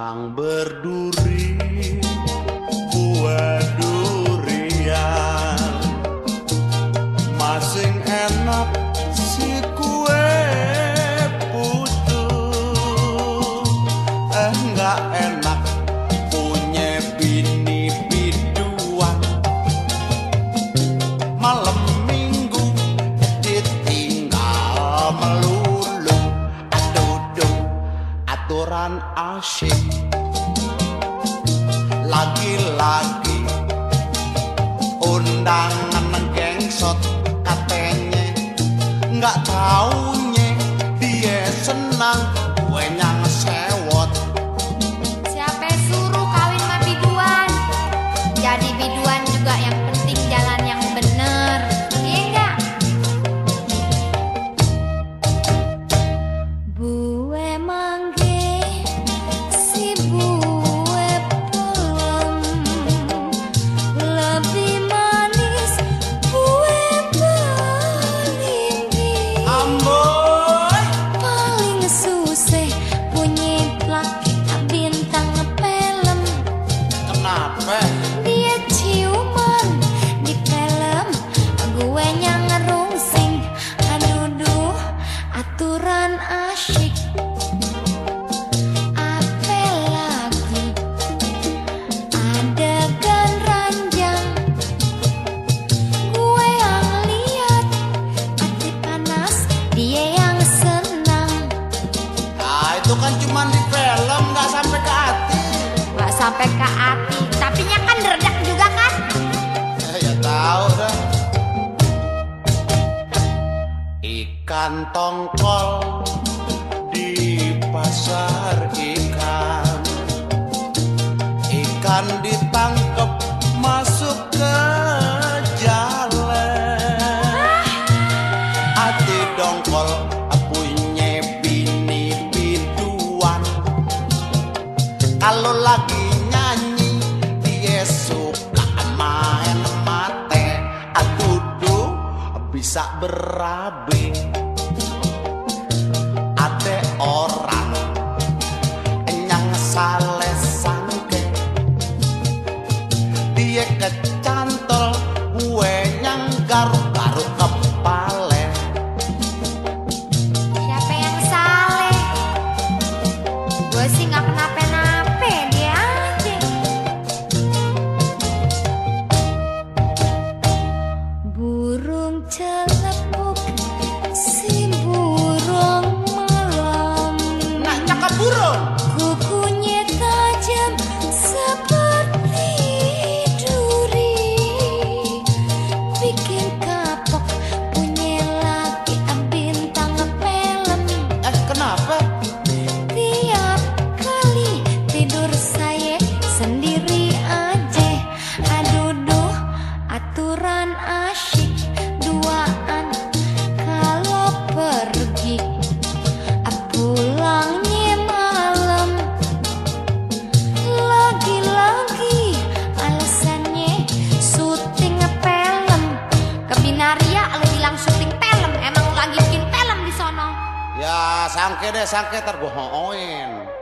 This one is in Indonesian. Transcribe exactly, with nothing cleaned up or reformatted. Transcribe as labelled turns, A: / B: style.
A: Pisang berduri, buah durian, masing enak si kue putu. Eh nggak enak punya bini biduan. Malam minggu ditinggal melulu, aduh aturan asyik. Lagi-lagi undangan gengsot katanya, nggak taunya dia senang gue yang sewot.
B: Siapa suruh kawin sama biduan? Jadi biduan juga yang penting jalan yang bener, iya enggak? Bue mangge si bue pelem, lebih manis bue belimbing.
A: Amboy
B: Paling susah punya laki bintang film.
A: kenapa?
B: Dia ciuman di film, gue yang ngerungsing. Aduh duh, aturan asyik. Apa lagi adegan ranjang, gue yang lihat hati panas, dia yang senang.
A: Ah itu kan cuma di film, nggak sampai ke hati.
B: Gak sampai ke hati, tapi nya kan derdak juga kan.
A: Ya tahu dah. Ikan tongkol di pasar ikan, ikan ditangkep masuk ke jalan. Hati dongkol punya bini biduan. Kalau lagi nyanyi dia suka main mate, aduh bisa berabe. Ade orang yang saleh sangke, dia kecantol gue yang garuk-garuk kepale.
B: Siapa yang saleh? Gue sih gak kenapa-napa, dia aja. Burung celepuk si burung malam,
A: Nak cakap burung.
B: kukunya tajam seperti duri, bikin kapok punya laki bintang film.
A: Eh kenapa?
B: Tiap kali tidur saya sendiri aja. Aduh duh, aturan asyik duaan. Kalau pergi pulangnya malam, lagi-lagi alasannya syuting film. Ke Binaria lu bilang syuting film, emang lu lagi bikin film di sono?
A: Ya sangke deh sangke terbohongin.